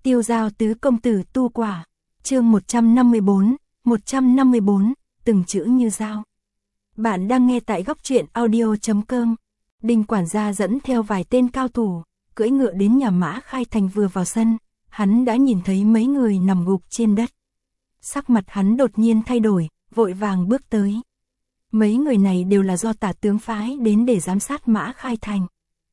Tiêu Giao tứ công tử tu quả. Chương 154, từng chữ như dao. Bạn đang nghe tại góc truyện audio.com. Đinh quản gia dẫn theo vài tên cao thủ, cưỡi ngựa đến nhà Mã Khai Thành. Vừa vào sân, hắn đã nhìn thấy mấy người nằm gục trên đất. Sắc mặt hắn đột nhiên thay đổi, vội vàng bước tới. Mấy người này đều là do Tả tướng phái đến để giám sát Mã Khai Thành.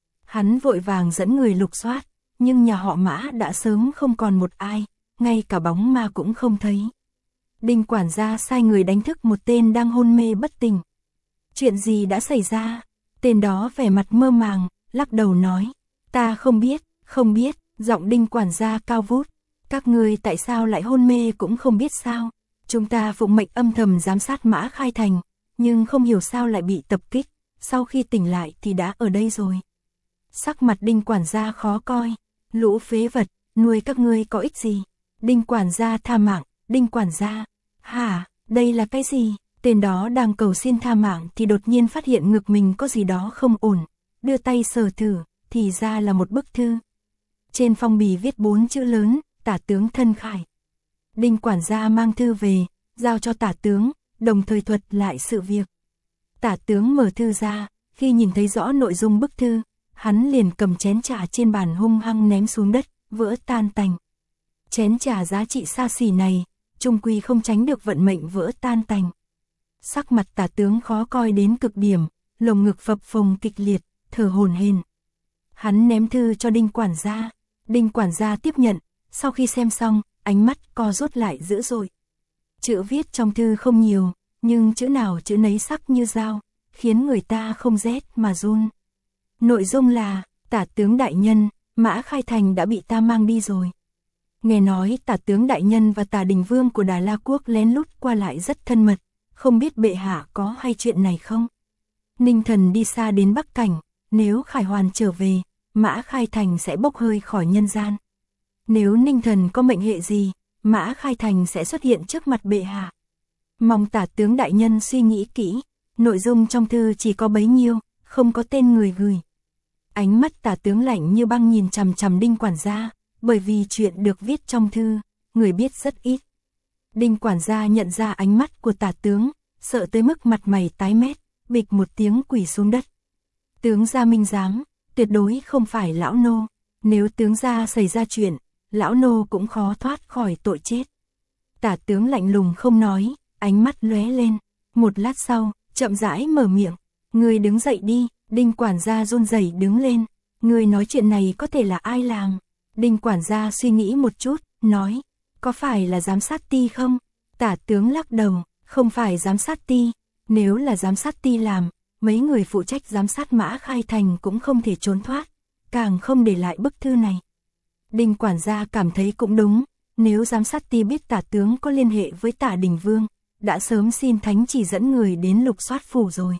Hắn vội vàng dẫn người lục soát, nhưng nhà họ Mã đã sớm không còn một ai, ngay cả bóng ma cũng không thấy. Đinh quản gia sai người đánh thức một tên đang hôn mê bất tỉnh. Chuyện gì đã xảy ra? Tên đó vẻ mặt mơ màng, lắc đầu nói, ta không biết, giọng Đinh quản gia cao vút. Các ngươi tại sao lại hôn mê cũng không biết sao? Chúng ta phụng mệnh âm thầm giám sát Mã Khai Thành, nhưng không hiểu sao lại bị tập kích, sau khi tỉnh lại thì đã ở đây rồi. Sắc mặt Đinh quản gia khó coi, lũ phế vật, nuôi các ngươi có ích gì? Đinh quản gia tha mạng. Đinh quản gia, hả, đây là cái gì? Tên đó đang cầu xin tha mạng thì đột nhiên phát hiện ngực mình có gì đó không ổn, đưa tay sờ thử, thì ra là một bức thư. Trên phong bì viết 4 chữ lớn, Tả tướng thân khải. Đinh quản gia mang thư về, giao cho Tả tướng, đồng thời thuật lại sự việc. Tả tướng mở thư ra, khi nhìn thấy rõ nội dung bức thư, hắn liền cầm chén trà trên bàn hung hăng ném xuống đất, vỡ tan tành. Chén trà giá trị xa xỉ này, chung quy không tránh được vận mệnh vỡ tan tành. Sắc mặt Tả tướng khó coi đến cực điểm, lồng ngực phập phồng kịch liệt, thở hổn hển. Hắn ném thư cho Đinh quản gia. Đinh quản gia tiếp nhận, sau khi xem xong, ánh mắt co rút lại dữ dội. Chữ viết trong thư không nhiều, nhưng chữ nào chữ nấy sắc như dao, khiến người ta không rét mà run. Nội dung là, Tả tướng đại nhân, Mã Khai Thành đã bị ta mang đi rồi. Nghe nói Tả tướng đại nhân và Tả Đình Vương của Đà La Quốc lén lút qua lại rất thân mật, không biết bệ hạ có hay chuyện này không? Ninh Thần đi xa đến Bắc Cảnh, nếu Khải Hoàn trở về, Mã Khai Thành sẽ bốc hơi khỏi nhân gian. Nếu Ninh Thần có mệnh hệ gì, Mã Khai Thành sẽ xuất hiện trước mặt bệ hạ. Mong Tả tướng đại nhân suy nghĩ kỹ, nội dung trong thư chỉ có bấy nhiêu, không có tên người gửi. Ánh mắt Tả tướng lạnh như băng nhìn chằm chằm Đinh quản gia, bởi vì chuyện được viết trong thư, người biết rất ít. Đinh quản gia nhận ra ánh mắt của Tả tướng, sợ tới mức mặt mày tái mét, bịch một tiếng quỳ xuống đất. Tướng gia minh giám, tuyệt đối không phải lão nô, nếu tướng gia xảy ra chuyện, lão nô cũng khó thoát khỏi tội chết. Tả tướng lạnh lùng không nói, ánh mắt lóe lên, một lát sau, chậm rãi mở miệng, người đứng dậy đi. Đinh quản gia run rẩy đứng lên, người nói chuyện này có thể là ai làm? Đinh quản gia suy nghĩ một chút, nói, có phải là giám sát ty không? Tả tướng lắc đầu, không phải giám sát ty, nếu là giám sát ty làm, mấy người phụ trách giám sát Mã Khai Thành cũng không thể trốn thoát, càng không để lại bức thư này. Đinh quản gia cảm thấy cũng đúng, nếu giám sát ty biết Tả tướng có liên hệ với Tả Đình Vương, đã sớm xin thánh chỉ dẫn người đến lục soát phủ rồi.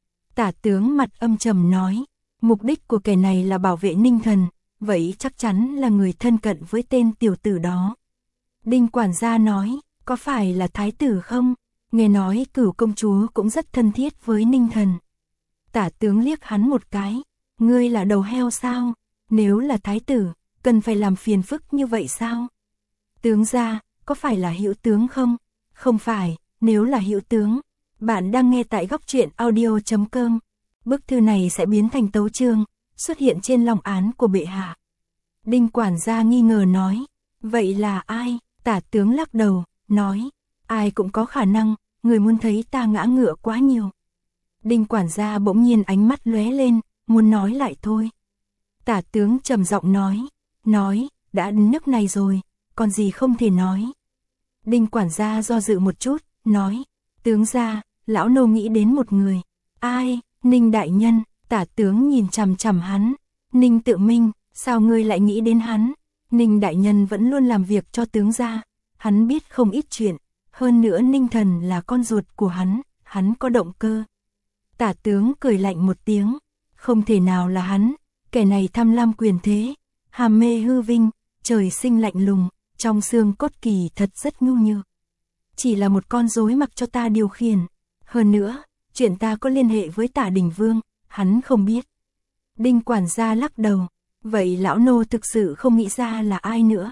Tả tướng mặt âm trầm nói, mục đích của kẻ này là bảo vệ Ninh Thần, vậy chắc chắn là người thân cận với tên tiểu tử đó. Đinh quản gia nói, có phải là thái tử không? Nghe nói Cửu công chúa cũng rất thân thiết với Ninh Thần. Tả tướng liếc hắn một cái, ngươi là đầu heo sao? Nếu là thái tử, cần phải làm phiền phức như vậy sao? Tướng gia, có phải là Hữu tướng không? Không phải, nếu là Hữu tướng. Bạn đang nghe tại góc truyện audio.com. Bức thư này sẽ biến thành tấu chương, xuất hiện trên long án của bệ hạ. Đinh quản gia nghi ngờ nói, vậy là ai? Tả tướng lắc đầu, nói, ai cũng có khả năng, người muốn thấy ta ngã ngựa quá nhiều. Đinh quản gia bỗng nhiên ánh mắt lóe lên, muốn nói lại thôi. Tả tướng trầm giọng nói, đã đến nước này rồi, còn gì không thể nói. Đinh quản gia do dự một chút, nói, tướng gia, lão nô nghĩ đến một người. Ai? Ninh đại nhân. Tả tướng nhìn chằm chằm hắn. Ninh Tự Minh, sao ngươi lại nghĩ đến hắn? Ninh đại nhân vẫn luôn làm việc cho tướng gia, hắn biết không ít chuyện, hơn nữa Ninh Thần là con ruột của hắn có động cơ. Tả tướng cười lạnh một tiếng, không thể nào là hắn, kẻ này tham lam quyền thế, hàm mê hư vinh, trời sinh lạnh lùng, trong xương cốt kỳ thật rất nhu nhược. Chỉ là một con rối mặc cho ta điều khiển. Hơn nữa, chuyện ta có liên hệ với Tả Đình Vương, hắn không biết. Đinh quản gia lắc đầu, vậy lão nô thực sự không nghĩ ra là ai nữa.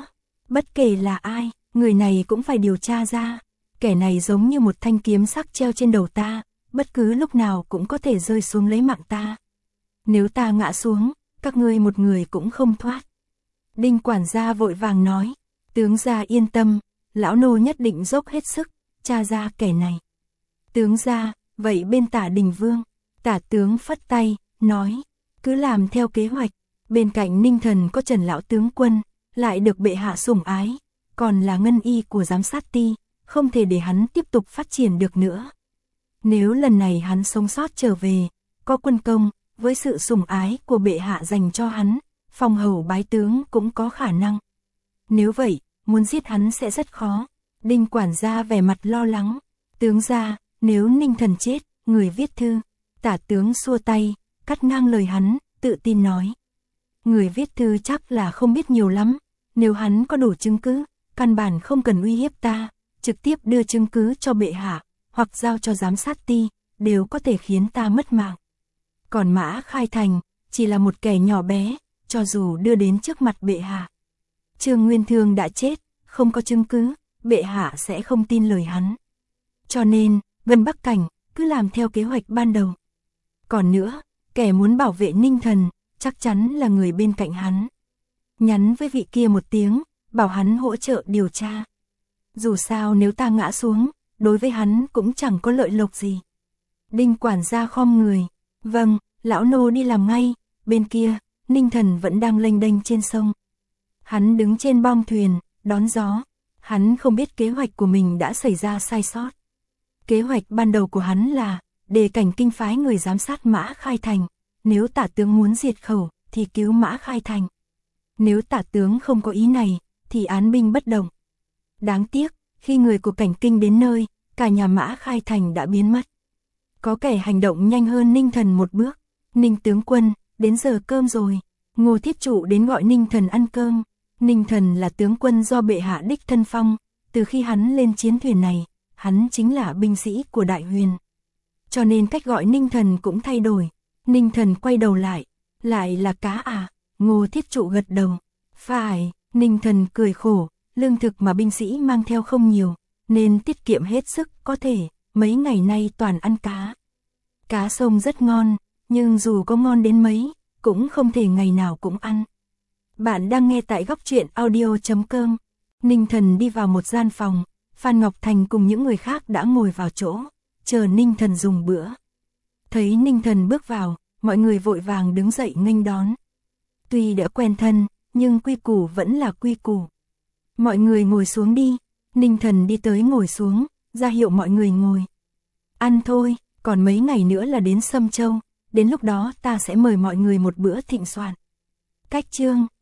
Bất kể là ai, người này cũng phải điều tra ra. Kẻ này giống như một thanh kiếm sắc treo trên đầu ta, bất cứ lúc nào cũng có thể rơi xuống lấy mạng ta. Nếu ta ngã xuống, các ngươi một người cũng không thoát. Đinh quản gia vội vàng nói, tướng gia yên tâm, lão nô nhất định dốc hết sức, tra ra kẻ này. Tướng gia, vậy bên Tả Đình Vương, Tả tướng phất tay, nói, cứ làm theo kế hoạch. Bên cạnh Ninh Thần có Trần lão tướng quân, lại được bệ hạ sủng ái, còn là ngân y của giám sát ti, không thể để hắn tiếp tục phát triển được nữa. Nếu lần này hắn sống sót trở về, có quân công, với sự sủng ái của bệ hạ dành cho hắn, phong hầu bái tướng cũng có khả năng. Nếu vậy, muốn giết hắn sẽ rất khó. Đinh quản gia vẻ mặt lo lắng. Tướng gia, nếu Ninh Thần chết, người viết thư. Tả tướng xua tay, cắt ngang lời hắn, tự tin nói. Người viết thư chắc là không biết nhiều lắm. Nếu hắn có đủ chứng cứ, căn bản không cần uy hiếp ta, trực tiếp đưa chứng cứ cho bệ hạ, hoặc giao cho giám sát ti, đều có thể khiến ta mất mạng. Còn Mã Khai Thành, chỉ là một kẻ nhỏ bé, cho dù đưa đến trước mặt bệ hạ. Trương Nguyên Thương đã chết, không có chứng cứ, bệ hạ sẽ không tin lời hắn. Cho nên, Vân Bắc Cảnh, cứ làm theo kế hoạch ban đầu. Còn nữa, kẻ muốn bảo vệ Ninh Thần, chắc chắn là người bên cạnh hắn. Nhắn với vị kia một tiếng, bảo hắn hỗ trợ điều tra. Dù sao nếu ta ngã xuống, đối với hắn cũng chẳng có lợi lộc gì. Đinh quản gia khom người. Vâng, lão nô đi làm ngay. Bên kia, Ninh Thần vẫn đang lênh đênh trên sông. Hắn đứng trên bong thuyền, đón gió. Hắn không biết kế hoạch của mình đã xảy ra sai sót. Kế hoạch ban đầu của hắn là đề Cảnh Kinh phái người giám sát Mã Khai Thành. Nếu Tả tướng muốn diệt khẩu, thì cứu Mã Khai Thành. Nếu Tả tướng không có ý này, thì án binh bất động. Đáng tiếc, khi người của Cảnh Kinh đến nơi, cả nhà Mã Khai Thành đã biến mất. Có kẻ hành động nhanh hơn Ninh Thần một bước. Ninh tướng quân, đến giờ cơm rồi. Ngô Thiết Trụ đến gọi Ninh Thần ăn cơm. Ninh Thần là tướng quân do bệ hạ đích thân phong. Từ khi hắn lên chiến thuyền này, hắn chính là binh sĩ của Đại Huyền. Cho nên cách gọi Ninh Thần cũng thay đổi. Ninh Thần quay đầu lại là cá à? Ngô Thiết Trụ gật đầu. Phải, Ninh Thần cười khổ, lương thực mà binh sĩ mang theo không nhiều, nên tiết kiệm hết sức có thể, mấy ngày nay toàn ăn cá. Cá sông rất ngon, nhưng dù có ngon đến mấy, cũng không thể ngày nào cũng ăn. Bạn đang nghe tại góc truyện audio.com. Ninh Thần đi vào một gian phòng, Phan Ngọc Thành cùng những người khác đã ngồi vào chỗ, chờ Ninh Thần dùng bữa. Thấy Ninh Thần bước vào, mọi người vội vàng đứng dậy nghênh đón. Tuy đã quen thân, nhưng quy củ vẫn là quy củ. Mọi người ngồi xuống đi. Ninh Thần đi tới ngồi xuống, ra hiệu mọi người ngồi. Ăn thôi, còn mấy ngày nữa là đến Sâm Châu, đến lúc đó ta sẽ mời mọi người một bữa thịnh soạn. Cách chương